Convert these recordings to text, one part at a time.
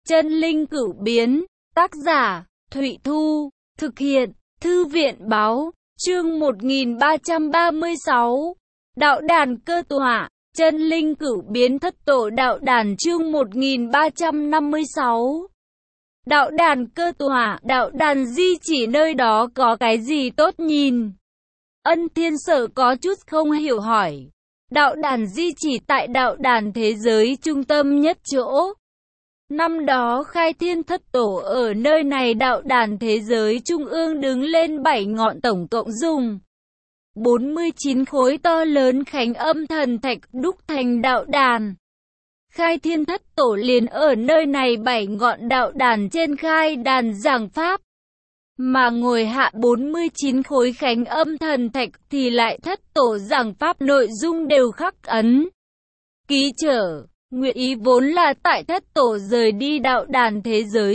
Chân linh cửu biến, tác giả, Thụy Thu, thực hiện, Thư viện báo, chương 1336. Đạo đàn cơ tọa, chân linh cửu biến thất tổ đạo đàn chương 1356. Đạo đàn cơ tọa, đạo đàn di chỉ nơi đó có cái gì tốt nhìn? Ân Thiên Sở có chút không hiểu hỏi. Đạo đàn di chỉ tại đạo đàn thế giới trung tâm nhất chỗ. Năm đó khai thiên thất tổ ở nơi này đạo đàn thế giới trung ương đứng lên 7 ngọn tổng cộng dùng 49 khối to lớn khánh âm thần thạch đúc thành đạo đàn. Khai thiên thất tổ liền ở nơi này 7 ngọn đạo đàn trên khai đàn giảng pháp. Mà ngồi hạ 49 khối khánh âm thần thạch thì lại thất tổ giảng pháp nội dung đều khắc ấn. Ký trở, nguyện ý vốn là tại thất tổ rời đi đạo đàn thế giới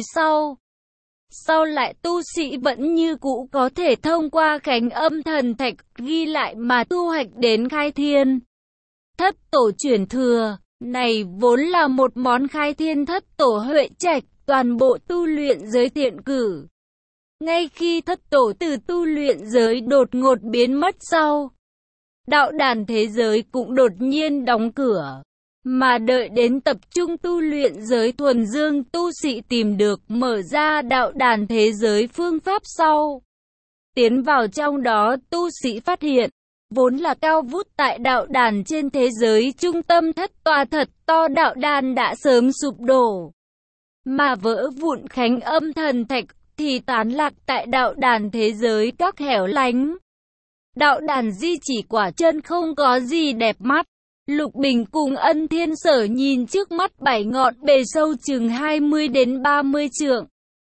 sau lại tu sĩ vẫn như cũ có thể thông qua khánh âm thần thạch ghi lại mà tu hoạch đến khai thiên. Thất tổ chuyển thừa, này vốn là một món khai thiên thất tổ huệ trạch, toàn bộ tu luyện giới thiện cử. Ngay khi thất tổ từ tu luyện giới đột ngột biến mất sau, đạo đàn thế giới cũng đột nhiên đóng cửa. Mà đợi đến tập trung tu luyện giới thuần dương tu sĩ tìm được mở ra đạo đàn thế giới phương pháp sau. Tiến vào trong đó tu sĩ phát hiện, vốn là cao vút tại đạo đàn trên thế giới trung tâm thất tòa thật to đạo đàn đã sớm sụp đổ. Mà vỡ vụn khánh âm thần thạch thì tán lạc tại đạo đàn thế giới các hẻo lánh. Đạo đàn di chỉ quả chân không có gì đẹp mắt. Lục Bình cùng Ân Thiên Sở nhìn trước mắt 7 ngọn bề sâu chừng 20 đến 30 trượng.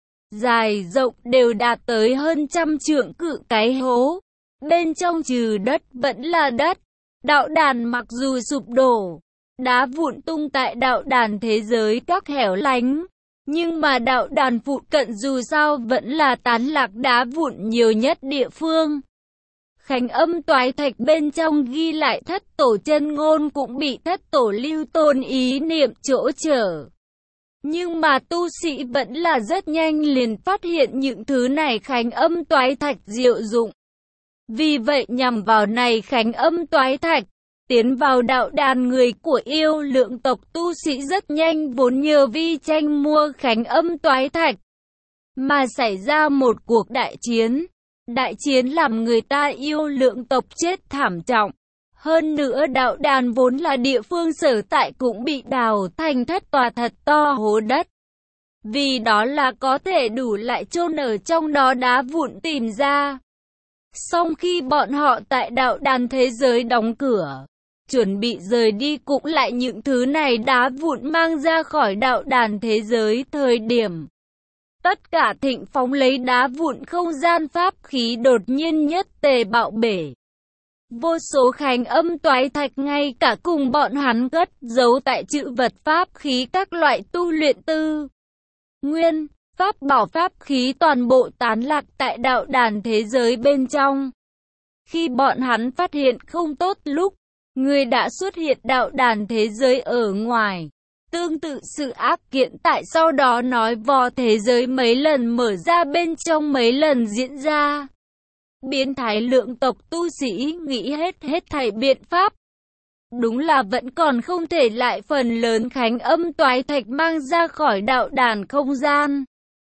Dài rộng đều đạt tới hơn 100 trượng cự cái hố. Bên trong trừ đất vẫn là đất. Đạo đàn mặc dù sụp đổ, đá vụn tung tại đạo đàn thế giới các hẻo lánh. Nhưng mà đạo đàn phụ cận dù sao vẫn là tán lạc đá vụn nhiều nhất địa phương. Khánh âm toái thạch bên trong ghi lại thất tổ chân ngôn cũng bị thất tổ lưu tôn ý niệm chỗ trở. Nhưng mà tu sĩ vẫn là rất nhanh liền phát hiện những thứ này khánh âm toái thạch diệu dụng. Vì vậy nhằm vào này khánh âm toái thạch, tiến vào đạo đàn người của yêu lượng tộc tu sĩ rất nhanh vốn nhờ vi tranh mua khánh âm toái thạch. Mà xảy ra một cuộc đại chiến. Đại chiến làm người ta yêu lượng tộc chết thảm trọng. Hơn nữa đạo đàn vốn là địa phương sở tại cũng bị đào thành thất tòa thật to hố đất. Vì đó là có thể đủ lại chôn ở trong đó đá vụn tìm ra. Song khi bọn họ tại đạo đàn thế giới đóng cửa, chuẩn bị rời đi cũng lại những thứ này đá vụn mang ra khỏi đạo đàn thế giới thời điểm. Tất cả thịnh phóng lấy đá vụn không gian pháp khí đột nhiên nhất tề bạo bể. Vô số khánh âm toái thạch ngay cả cùng bọn hắn cất giấu tại trữ vật pháp khí các loại tu luyện tư. Nguyên, pháp bảo pháp khí toàn bộ tán lạc tại đạo đàn thế giới bên trong. Khi bọn hắn phát hiện không tốt lúc, người đã xuất hiện đạo đàn thế giới ở ngoài. Tương tự sự ác kiện tại sau đó nói vò thế giới mấy lần mở ra bên trong mấy lần diễn ra. Biến thái lượng tộc tu sĩ nghĩ hết thảy biện pháp. Đúng là vẫn còn không thể lại phần lớn khánh âm toái thạch mang ra khỏi đạo đàn không gian.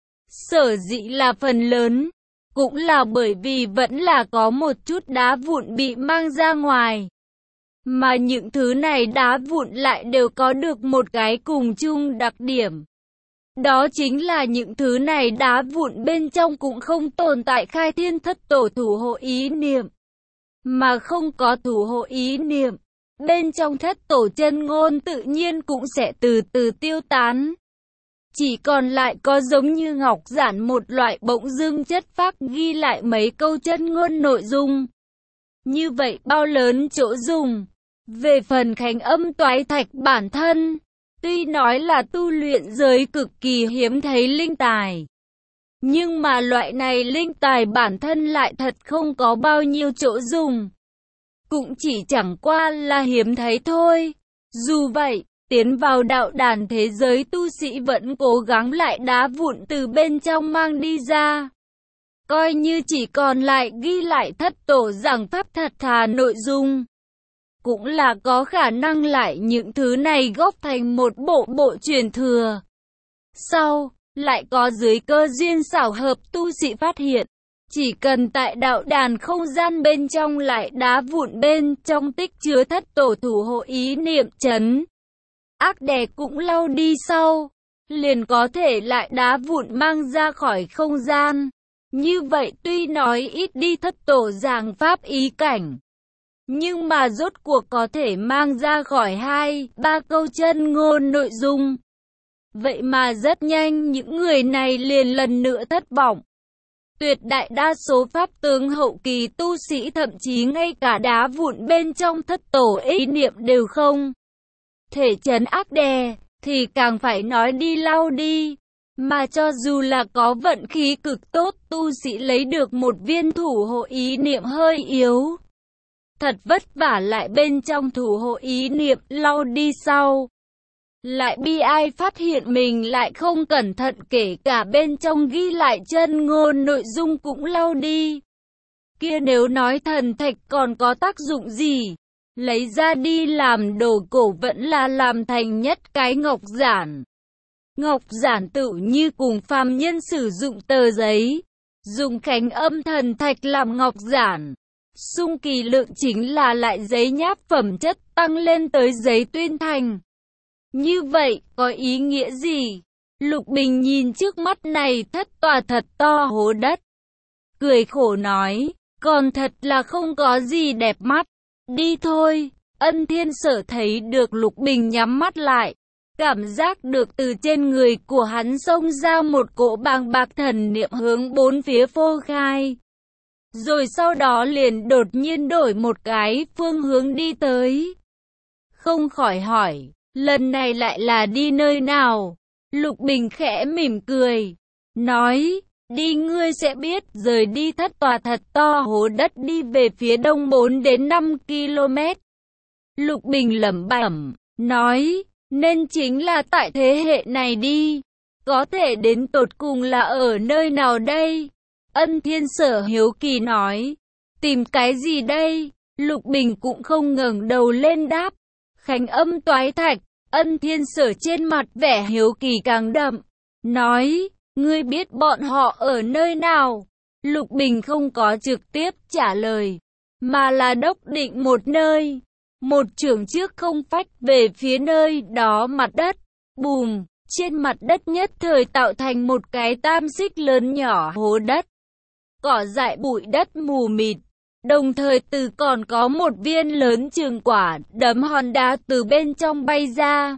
Sở dĩ là phần lớn, cũng là bởi vì vẫn là có một chút đá vụn bị mang ra ngoài. Mà những thứ này đá vụn lại đều có được một cái cùng chung đặc điểm. Đó chính là những thứ này đá vụn bên trong cũng không tồn tại khai thiên thất tổ thủ hộ ý niệm. Mà không có thủ hộ ý niệm, bên trong thất tổ chân ngôn tự nhiên cũng sẽ từ từ tiêu tán. Chỉ còn lại có giống như ngọc giản một loại bỗng dưng chất phác ghi lại mấy câu chân ngôn nội dung. Như vậy bao lớn chỗ dùng. Về phần khánh âm toái thạch bản thân, tuy nói là tu luyện giới cực kỳ hiếm thấy linh tài. Nhưng mà loại này linh tài bản thân lại thật không có bao nhiêu chỗ dùng. Cũng chỉ chẳng qua là hiếm thấy thôi. Dù vậy, tiến vào đạo đàn thế giới tu sĩ vẫn cố gắng lại đá vụn từ bên trong mang đi ra. Coi như chỉ còn lại ghi lại thất tổ giảng pháp thật thà nội dung. Cũng là có khả năng lại những thứ này góp thành một bộ truyền thừa. Sau, lại có dưới cơ duyên xảo hợp tu sĩ phát hiện. Chỉ cần tại đạo đàn không gian bên trong lại đá vụn bên trong tích chứa thất tổ thủ hộ ý niệm chấn. Ác đè cũng lau đi sau, liền có thể lại đá vụn mang ra khỏi không gian. Như vậy tuy nói ít đi thất tổ giảng pháp ý cảnh, nhưng mà rốt cuộc có thể mang ra khỏi 2-3 câu chân ngôn nội dung. Vậy mà rất nhanh những người này liền lần nữa thất vọng. Tuyệt đại đa số pháp tướng hậu kỳ tu sĩ thậm chí ngay cả đá vụn bên trong thất tổ ý niệm đều không thể trấn ác đè, thì càng phải nói đi lau đi. Mà cho dù là có vận khí cực tốt, tu sĩ lấy được một viên thủ hộ ý niệm hơi yếu, thật vất vả lại bên trong thủ hộ ý niệm lau đi sau, lại bi ai phát hiện mình lại không cẩn thận, kể cả bên trong ghi lại chân ngôn nội dung cũng lau đi. Kia nếu nói thần thạch còn có tác dụng gì? Lấy ra đi làm đồ cổ vẫn là làm thành nhất cái ngọc giản. Ngọc giản tự như cùng phàm nhân sử dụng tờ giấy, dùng khánh âm thần thạch làm ngọc giản. Xung kỳ lượng chính là lại giấy nháp phẩm chất tăng lên tới giấy tuyên thành. Như vậy, có ý nghĩa gì? Lục Bình nhìn trước mắt này thất tòa thật to hố đất. Cười khổ nói, còn thật là không có gì đẹp mắt. Đi thôi. Ân Thiên Sở thấy được Lục Bình nhắm mắt lại. Cảm giác được từ trên người của hắn xông ra một cỗ bàng bạc thần niệm hướng bốn phía phô khai. Rồi sau đó liền đột nhiên đổi một cái phương hướng đi tới. Không khỏi hỏi, lần này lại là đi nơi nào? Lục Bình khẽ mỉm cười, nói, đi ngươi sẽ biết. Rời đi thất tòa thật to hố đất đi về phía đông 4 đến 5 km. Lục Bình lẩm bẩm, nói, nên chính là tại thế hệ này đi. Có thể đến tột cùng là ở nơi nào đây? Ân Thiên Sở hiếu kỳ nói, tìm cái gì đây? Lục Bình cũng không ngẩng đầu lên đáp, khánh âm toái thạch. Ân Thiên Sở trên mặt vẻ hiếu kỳ càng đậm, nói, ngươi biết bọn họ ở nơi nào? Lục Bình không có trực tiếp trả lời, mà là đốc định một nơi. Một chưởng trước không phách về phía nơi đó mặt đất. Bùm, trên mặt đất nhất thời tạo thành một cái tam xích lớn nhỏ hố đất. Cỏ dại bụi đất mù mịt. Đồng thời từ còn có một viên lớn chừng quả đấm hòn đá từ bên trong bay ra.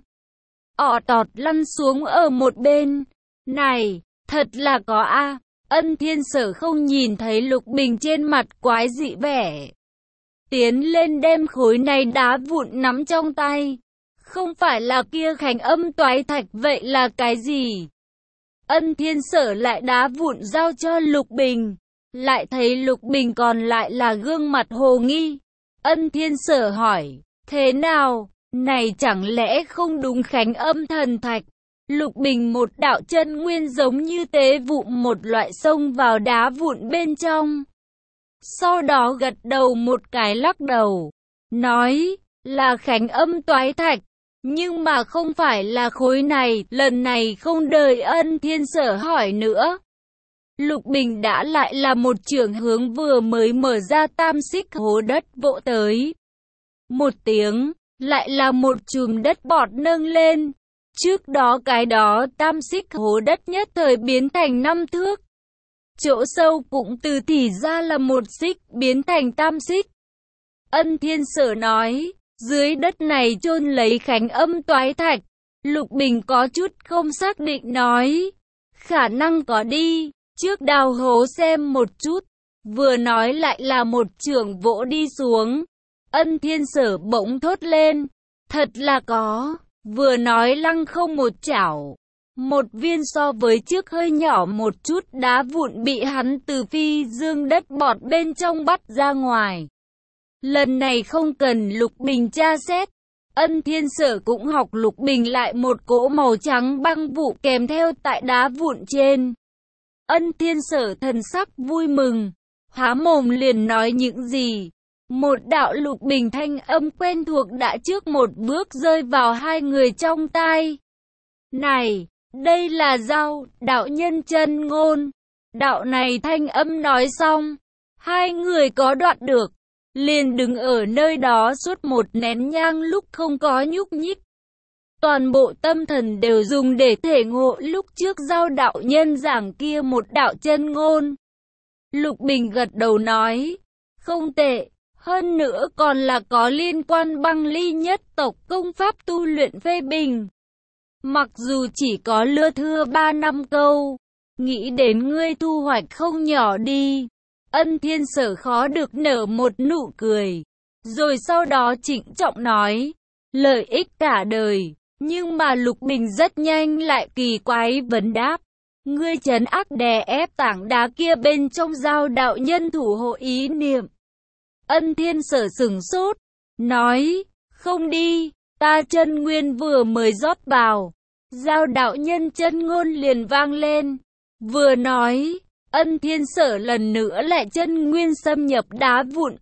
Tọt lăn xuống ở một bên. Này, thật là có a. Ân Thiên Sở không nhìn thấy Lục Bình trên mặt quái dị vẻ. Tiến lên đem khối này đá vụn nắm trong tay. Không phải là kia khánh âm toái thạch, vậy là cái gì? Ân Thiên Sở lại đá vụn giao cho Lục Bình. Lại thấy Lục Bình còn lại là gương mặt hồ nghi. Ân Thiên Sở hỏi, thế nào? Này chẳng lẽ không đúng khánh âm thần thạch? Lục Bình một đạo chân nguyên giống như tế vụ một loại xông vào đá vụn bên trong. Sau đó gật đầu một cái lắc đầu, nói, là khánh âm toái thạch, nhưng mà không phải là khối này. Lần này không đợi Ân Thiên Sở hỏi nữa, Lục Bình đã lại là một chưởng hướng vừa mới mở ra tam xích hố đất vỗ tới. Một tiếng, lại là một chùm đất bọt nâng lên. Trước đó cái đó tam xích hố đất nhất thời biến thành 5 thước. Chỗ sâu cũng từ thì ra là 1 xích biến thành tam xích. Ân Thiên Sở nói, dưới đất này chôn lấy khánh âm toái thạch. Lục Bình có chút không xác định nói, khả năng có đi, trước đào hố xem một chút. Vừa nói lại là một chưởng vỗ đi xuống. Ân Thiên Sở bỗng thốt lên, thật là có. Vừa nói lăng không một chảo, một viên so với trước hơi nhỏ một chút đá vụn bị hắn từ phi dương đất bọt bên trong bắt ra ngoài. Lần này không cần Lục Bình tra xét, Ân Thiên Sở cũng học Lục Bình lại một cỗ màu trắng băng vụ kèm theo tại đá vụn trên. Ân Thiên Sở thần sắc vui mừng, há mồm liền nói những gì. Một đạo Lục Bình thanh âm quen thuộc đã trước một bước rơi vào hai người trong tai. Này, đây là Giao, đạo nhân chân ngôn. Đạo này thanh âm nói xong, hai người có đoạn được, liền đứng ở nơi đó suốt một nén nhang lúc không có nhúc nhích. Toàn bộ tâm thần đều dùng để thể ngộ lúc trước Giao đạo nhân giảng kia một đạo chân ngôn. Lục Bình gật đầu nói, không tệ, hơn nữa còn là có liên quan băng ly nhất tộc công pháp tu luyện phê bình. Mặc dù chỉ có lưa thưa 3 năm câu, nghĩ đến ngươi thu hoạch không nhỏ đi. Ân Thiên Sở khó được nở một nụ cười, rồi sau đó trịnh trọng nói, lợi ích cả đời. Nhưng mà Lục Bình rất nhanh lại kỳ quái vấn đáp, ngươi trấn ác đè ép tảng đá kia bên trong Giao đạo nhân thủ hộ ý niệm. Ân Thiên Sở sửng sốt, nói, không đi, ta chân nguyên vừa mới rót vào. Giao đạo nhân chân ngôn liền vang lên, vừa nói, Ân Thiên Sở lần nữa lại chân nguyên xâm nhập đá vụn,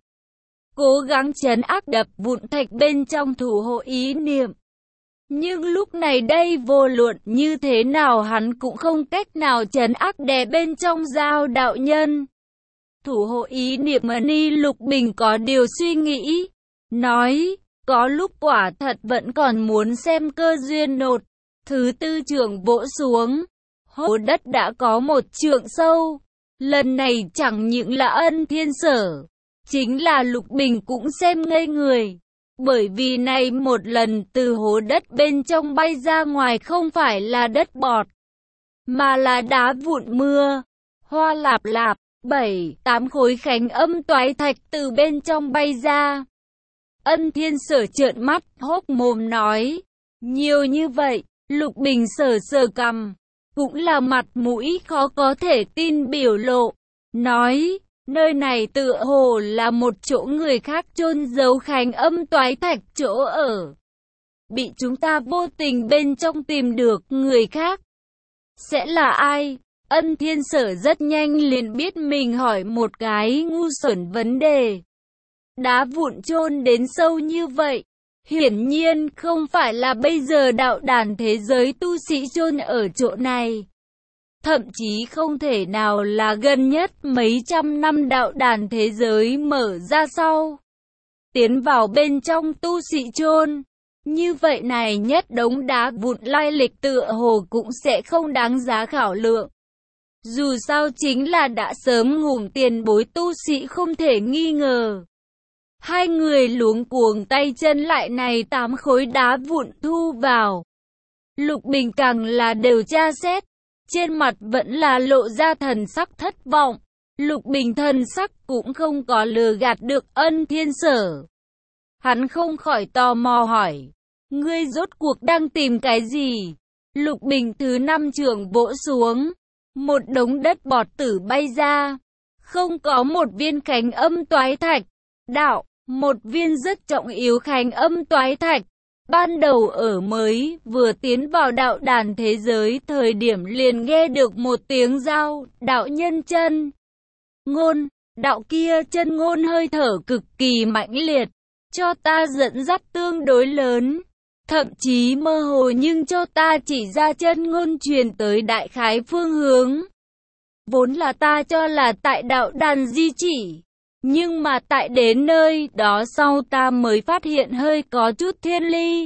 cố gắng trấn áp đập vụn thạch bên trong thủ hộ ý niệm. Nhưng lúc này đây vô luận như thế nào hắn cũng không cách nào trấn áp đè bên trong Giao đạo nhân. Thủ hộ ý niệm Ni Lục Bình có điều suy nghĩ, nói, có lúc quả thật vẫn còn muốn xem cơ duyên nột. Thứ tư trường vỗ xuống, hố đất đã có 1 trượng sâu. Lần này chẳng những là Ân Thiên Sở, chính là Lục Bình cũng xem ngây người. Bởi vì này một lần từ hố đất bên trong bay ra ngoài không phải là đất bọt, mà là đá vụn mưa, hoa lạp lạp, 7-8 khối khánh âm toái thạch từ bên trong bay ra. Ân Thiên Sở trợn mắt, hốc mồm nói, nhiều như vậy. Lục Bình sờ sờ cằm, cũng là mặt mũi khó có thể tin biểu lộ, nói, nơi này tựa hồ là một chỗ người khác chôn giấu khánh âm toái thạch chỗ ở. Bị chúng ta vô tình bên trong tìm được người khác. Sẽ là ai? Ân Thiên Sở rất nhanh liền biết mình hỏi một cái ngu xuẩn vấn đề. Đá vụn chôn đến sâu như vậy. Hiển nhiên không phải là bây giờ đạo đàn thế giới tu sĩ chôn ở chỗ này. Thậm chí không thể nào là gần nhất mấy trăm năm đạo đàn thế giới mở ra sau. Tiến vào bên trong tu sĩ chôn. Như vậy này nhất đống đá vụn lai lịch tựa hồ cũng sẽ không đáng giá khảo lượng. Dù sao chính là đã sớm ngủm tiền bối tu sĩ không thể nghi ngờ. Hai người luống cuống tay chân lại này 8 khối đá vụn thu vào. Lục Bình càng là đều tra xét, trên mặt vẫn là lộ ra thần sắc thất vọng. Lục Bình thần sắc cũng không có lừa gạt được Ân Thiên Sở. Hắn không khỏi tò mò hỏi, ngươi rốt cuộc đang tìm cái gì? Lục Bình thứ 5 trường vỗ xuống, một đống đất bọt tử bay ra, không có một viên khánh âm toái thạch. Đạo, một viên rất trọng yếu khánh âm toái thạch. Ban đầu ở mới vừa tiến vào đạo đàn thế giới thời điểm liền nghe được một tiếng Giao, đạo nhân chân ngôn, đạo kia chân ngôn hơi thở cực kỳ mãnh liệt, cho ta dẫn dắt tương đối lớn, thậm chí mơ hồ nhưng cho ta chỉ ra chân ngôn truyền tới đại khái phương hướng. Vốn là ta cho là tại đạo đàn di chỉ, nhưng mà tại đến nơi đó sau ta mới phát hiện hơi có chút thiên ly.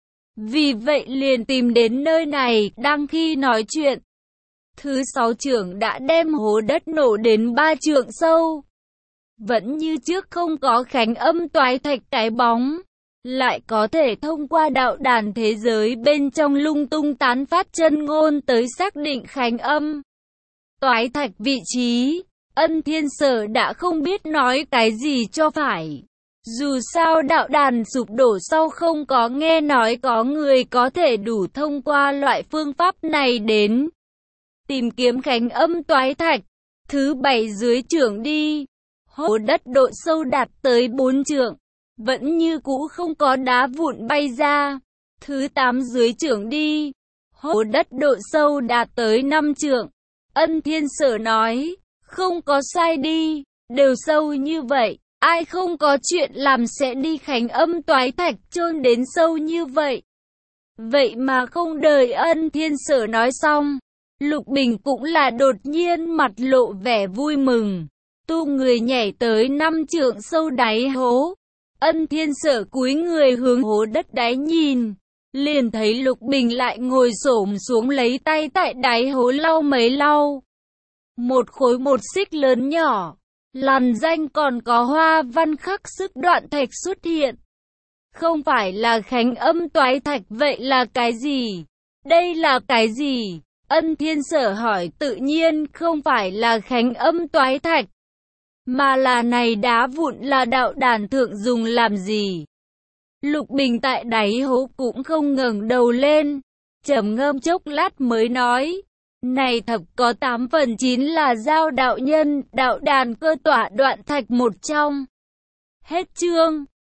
Vì vậy liền tìm đến nơi này, đang khi nói chuyện. Thứ 6 trưởng đã đem hố đất nổ đến 3 trượng sâu. Vẫn như trước không có khánh âm toái thạch cái bóng. Lại có thể thông qua đạo đàn thế giới bên trong lung tung tán phát chân ngôn tới xác định khánh âm toái thạch vị trí. Ân Thiên Sở đã không biết nói cái gì cho phải. Dù sao đạo đàn sụp đổ sau không có nghe nói có người có thể đủ thông qua loại phương pháp này đến tìm kiếm khánh âm toái thạch. Thứ 7 dưới trưởng đi. Hố đất độ sâu đạt tới 4 trượng. vẫn như cũ không có đá vụn bay ra. Thứ 8 dưới chưởng đi. Hố đất độ sâu đạt tới 5 trượng. Ân Thiên Sở nói, không có sai đi, đều sâu như vậy, ai không có chuyện làm sẽ đi Khánh Âm Toái Thạch chôn đến sâu như vậy. Vậy mà không đợi Ân Thiên Sở nói xong, Lục Bình cũng là đột nhiên mặt lộ vẻ vui mừng, tu người nhảy tới 5 trượng sâu đáy hố. Ân Thiên Sở cúi người hướng hố đất đáy nhìn, liền thấy Lục Bình lại ngồi xổm xuống lấy tay tại đáy hố lau mấy lau. Một khối một xích lớn nhỏ, làn danh còn có hoa văn khắc sức đoạn thạch xuất hiện. Không phải là Khánh Âm Toái Thạch, vậy là cái gì? Đây là cái gì? Ân Thiên Sở hỏi. Tự nhiên không phải là Khánh Âm Toái Thạch, mà là này đá vụn là đạo đàn thượng dùng làm gì? Lục Bình tại đáy hố cũng không ngẩng đầu lên, trầm ngâm chốc lát mới nói, này thập có 8 phần 9 là giao đạo nhân, đạo đàn cơ tỏa đoạn thạch một trong. Hết chương.